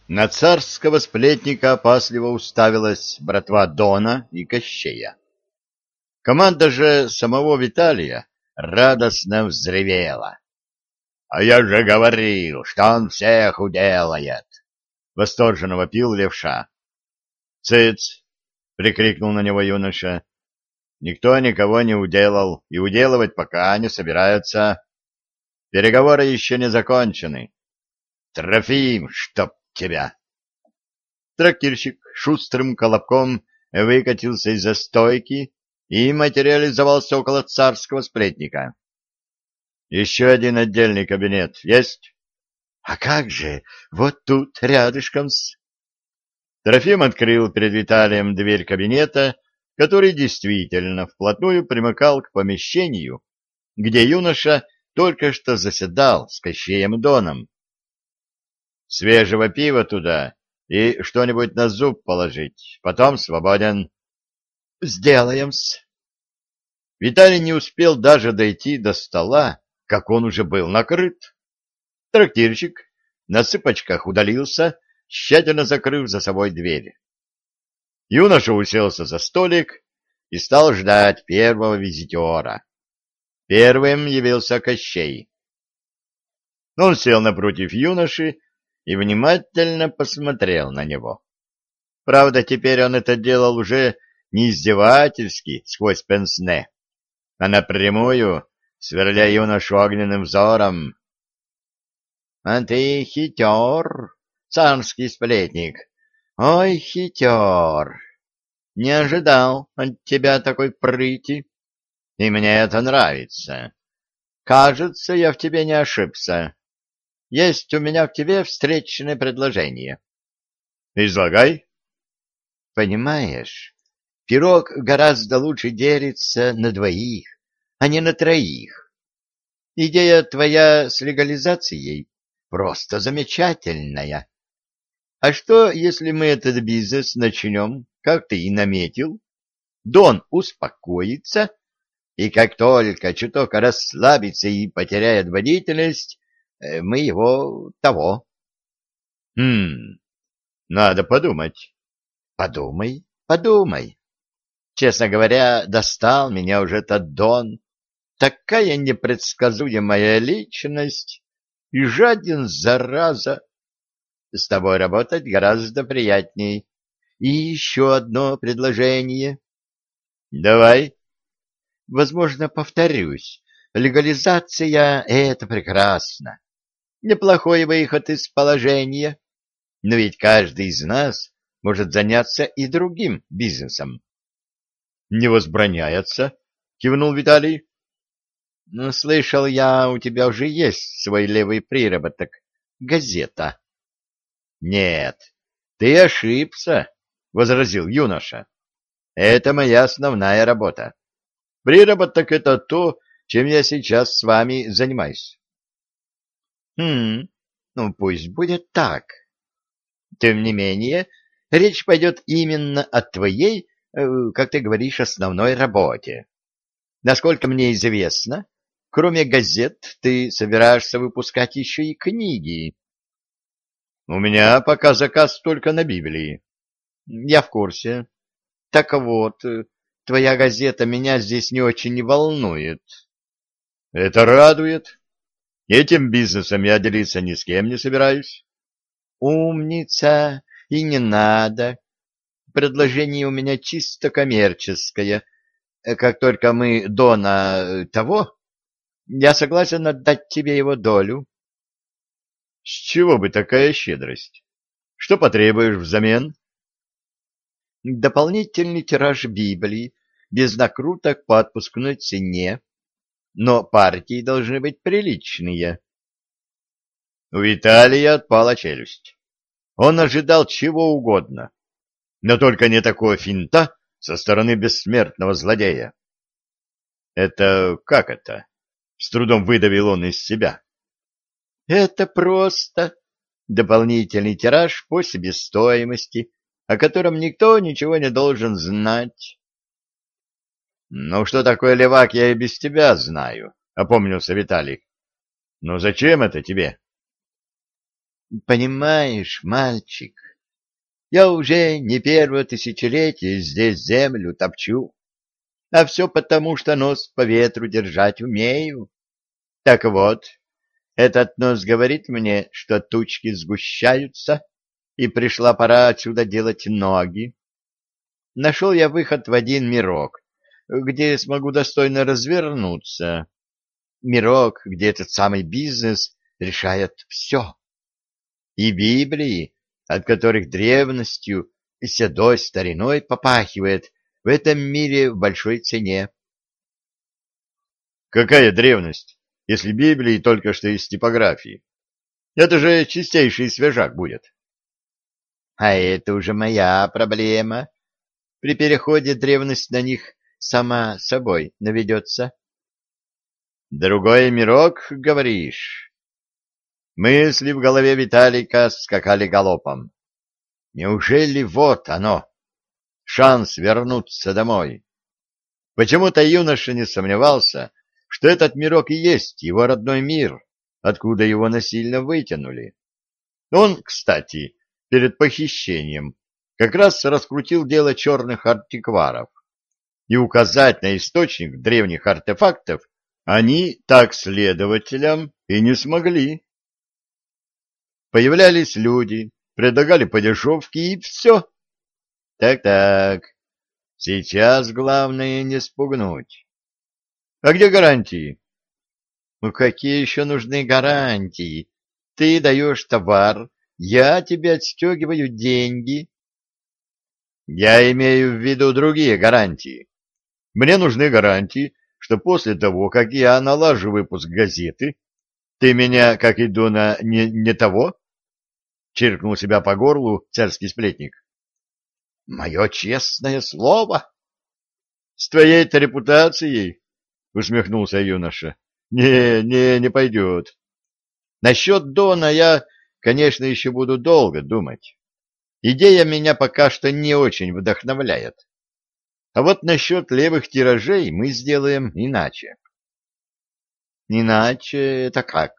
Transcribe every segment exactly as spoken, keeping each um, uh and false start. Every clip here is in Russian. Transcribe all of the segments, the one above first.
На царского сплетника опасливо уставилась братва Дона и Кощея. Команда же самого Виталия радостно взревела. — А я же говорил, что он всех уделает! — восторженно вопил левша. — Цыц! — прикрикнул на него юноша. — Никто никого не уделал, и уделывать пока не собираются. Переговоры еще не закончены. Трофим, чтоб тебя! Трактирщик шустрым колобком выкатился из-за стойки и материализовался около царского сплетника. — Еще один отдельный кабинет есть? — А как же, вот тут, рядышком-с. Трофим открыл перед Виталием дверь кабинета, который действительно вплотную примыкал к помещению, где юноша только что заседал с Кощеем и Доном. — Свежего пива туда и что-нибудь на зуб положить, потом свободен. — Сделаем-с. Виталий не успел даже дойти до стола, как он уже был накрыт. Трактирщик на цыпочках удалился, тщательно закрыв за собой дверь. Юноша уселся за столик и стал ждать первого визитера. Первым явился Кощей. Он сел напротив юноши и внимательно посмотрел на него. Правда, теперь он это делал уже не издевательски сквозь пенсне, а напрямую, сверля юношу огненным взором. — А ты хитер, царский сплетник, ой, хитер! Не ожидал от тебя такой прыти, и мне это нравится. Кажется, я в тебе не ошибся. Есть у меня к тебе встречное предложение. — Излагай. — Понимаешь, пирог гораздо лучше делится на двоих, а не на троих. Идея твоя с легализацией просто замечательная. А что, если мы этот бизнес начнем, как ты и наметил? Дон успокоится, и как только чуток расслабится и потеряет бдительность, мы его того. Хм, надо подумать. Подумай, подумай. Честно говоря, достал меня уже этот Дон. Такая непредсказуемая личность и жаден, зараза. С тобой работать гораздо приятней. И еще одно предложение. Давай. Возможно, повторюсь. Легализация — это прекрасно. Неплохой выход из положения. Но ведь каждый из нас может заняться и другим бизнесом. — Не возбраняется, — кивнул Виталий. — Ну, слышал я, у тебя уже есть свой левый приработок. Газета. — Нет, ты ошибся, — возразил юноша. — Это моя основная работа. Приработок — это то, чем я сейчас с вами занимаюсь. — Хм, ну пусть будет так. Тем не менее, речь пойдет именно о твоей, э, как ты говоришь, основной работе. Насколько мне известно, кроме газет, ты собираешься выпускать еще и книги. — У меня пока заказ только на Библии. — Я в курсе. Так вот, твоя газета меня здесь не очень не волнует. — Это радует. Этим бизнесом я делиться ни с кем не собираюсь. — Умница, и не надо. Предложение у меня чисто коммерческое. Как только мы Дона того, я согласен отдать тебе его долю. — С чего бы такая щедрость? Что потребуешь взамен? — Дополнительный тираж Библии, без накруток по отпускной цене, но партии должны быть приличные. У Виталия отпала челюсть. Он ожидал чего угодно, но только не такого финта со стороны бессмертного злодея. — Это как это? — с трудом выдавил он из себя. — Это просто дополнительный тираж по себестоимости, о котором никто ничего не должен знать. — Ну, что такое левак, я и без тебя знаю, — опомнился Виталик. — Но зачем это тебе? Понимаешь, мальчик, я уже не первое тысячелетие здесь землю топчу, а все потому, что нос по ветру держать умею. Так вот, этот нос говорит мне, что тучки сгущаются, и пришла пора отсюда делать ноги. Нашел я выход в один мирок, где смогу достойно развернуться. Мирок, где этот самый бизнес решает все. И Библии, от которых древностью и седой стариной попахивает, в этом мире в большой цене. Какая древность, если Библии только что из типографии? Это же чистейший свежак будет. А это уже моя проблема. При переходе древность на них сама собой наведется. Другой мирок, говоришь? Мысли в голове Виталика скакали галопом. Неужели вот оно, шанс вернуться домой? Почему-то юноша не сомневался, что этот мирок и есть его родной мир, откуда его насильно вытянули. Он, кстати, перед похищением как раз раскрутил дело черных антикваров, и указать на источник древних артефактов они так следователям и не смогли. Появлялись люди, предлагали по дешевке, и все. Так-так, сейчас главное не спугнуть. А где гарантии? Ну какие еще нужны гарантии? Ты даешь товар, я тебе отстегиваю деньги. Я имею в виду другие гарантии. Мне нужны гарантии, что после того, как я налажу выпуск газеты, ты меня, как иду на не, не того? Чиркнул себя по горлу царский сплетник. Мое честное слово. С твоей-то репутацией, усмехнулся юноша. Не, не, не пойдет. Насчет Дона я, конечно, еще буду долго думать. Идея меня пока что не очень вдохновляет. А вот насчет левых тиражей мы сделаем иначе. Иначе это как?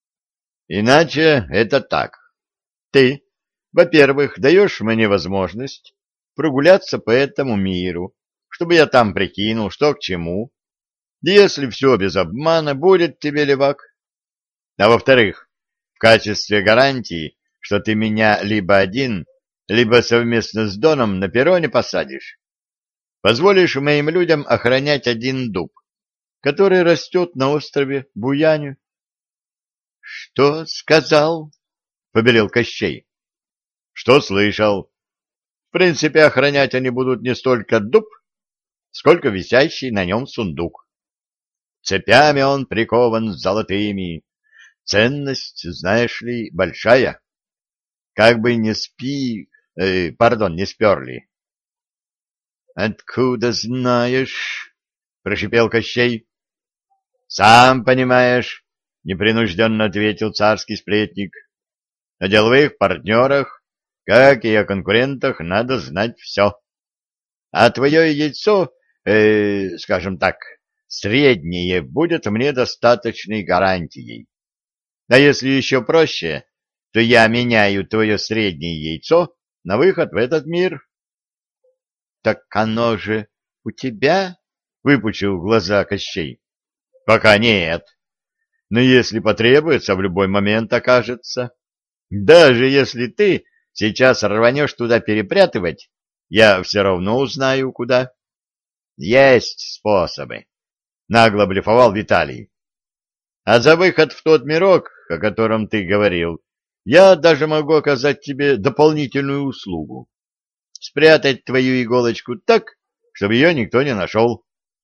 Иначе это так. Ты, во-первых, даешь мне возможность прогуляться по этому миру, чтобы я там прикинул, что к чему. Если все без обмана, будет тебе левак. А во-вторых, в качестве гарантии, что ты меня либо один, либо совместно с Доном на перроне посадишь, позволишь моим людям охранять один дуб, который растет на острове Буяне. — Что сказал? — побелел Кощей. — Что слышал? В принципе, охранять они будут не столько дуб, сколько висящий на нем сундук. Цепями он прикован золотыми. Ценность, знаешь ли, большая. Как бы не спи... Э, пардон, не сперли. — Откуда знаешь? — прошипел Кощей. — Сам понимаешь, — непринужденно ответил царский сплетник. — О деловых партнерах, как и о конкурентах, надо знать все. А твое яйцо, э, скажем так, среднее, будет мне достаточной гарантией. А если еще проще, то я меняю твое среднее яйцо на выход в этот мир. — Так оно же у тебя? — выпучил глаза Кощей. — Пока нет. Но если потребуется, в любой момент окажется. Даже если ты сейчас рванешь туда перепрятывать, я все равно узнаю, куда. Есть способы. Нагло блефовал Виталий. А за выход в тот мирок, о котором ты говорил, я даже могу оказать тебе дополнительную услугу. Спрятать твою иголочку так, чтобы ее никто не нашел.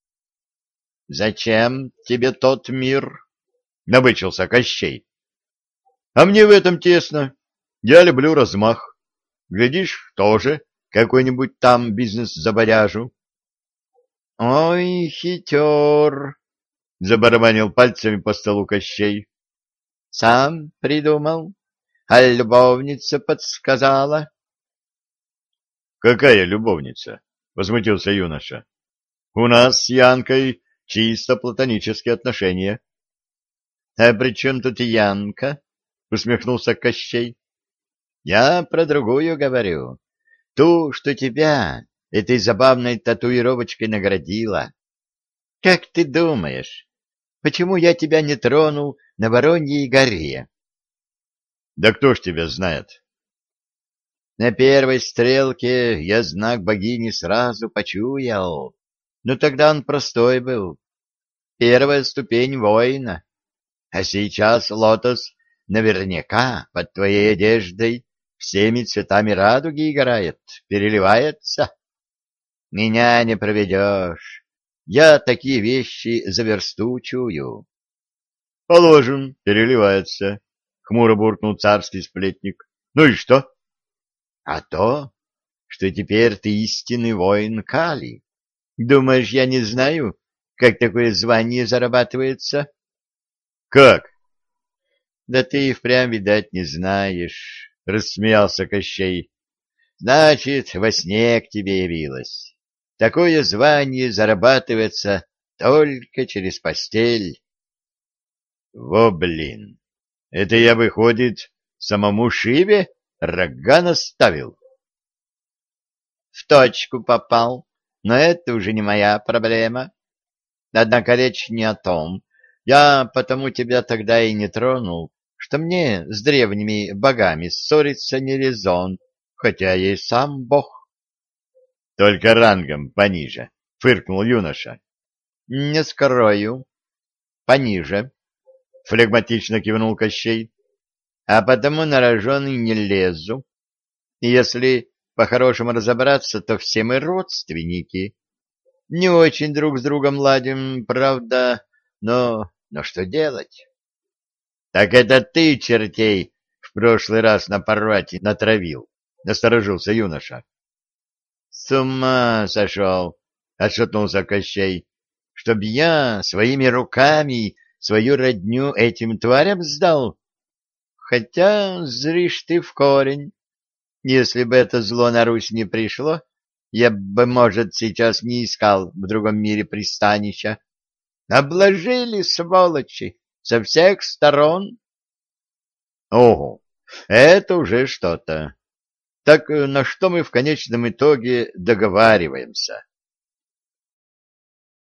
— Зачем тебе тот мир? — набычился Кощей. — А мне в этом тесно. Я люблю размах. Глядишь, тоже какой-нибудь там бизнес забаряжу. — Ой, хитер! — забарабанил пальцами по столу Кощей. — Сам придумал, а любовница подсказала. — Какая любовница? — возмутился юноша. — У нас с Янкой чисто платонические отношения. — А при чем тут Янка? — усмехнулся Кощей. — Я про другую говорю. Ту, что тебя этой забавной татуировочкой наградила. Как ты думаешь, почему я тебя не тронул на Вороньей горе? — Да кто ж тебя знает? — На первой стрелке я знак богини сразу почуял, но тогда он простой был. Первая ступень воина. А сейчас лотос наверняка под твоей одеждой всеми цветами радуги играет, переливается. Меня не проведешь. Я такие вещи за версту чую. — Положим, переливается, — хмуро буркнул царский сплетник. — Ну и что? — А то, что теперь ты истинный воин Кали. Думаешь, я не знаю, как такое звание зарабатывается? — Как? — Да ты и впрямь, видать, не знаешь, — рассмеялся Кощей. — Значит, во сне к тебе явилась. Такое звание зарабатывается только через постель. — Во, блин! Это я, выходит, самому Шиве рога наставил? — В точку попал, но это уже не моя проблема. Однако речь не о том. Я потому тебя тогда и не тронул, что мне с древними богами ссориться не резон, хотя я и сам бог. — Только рангом пониже, — фыркнул юноша. — Не скрою. Пониже, — флегматично кивнул Кощей. — А потому на рожон и не лезу. И если по-хорошему разобраться, то все мы родственники. Не очень друг с другом ладим, правда, но... но что делать? — Так это ты чертей в прошлый раз на парвате натравил, — насторожился юноша. — С ума сошел, — отшатнулся Кощей, — чтоб я своими руками свою родню этим тварям сдал? Хотя зришь ты в корень. Если бы это зло на Русь не пришло, я бы, может, сейчас не искал в другом мире пристанища. Обложили, сволочи, со всех сторон. Ого, это уже что-то. Так на что мы в конечном итоге договариваемся?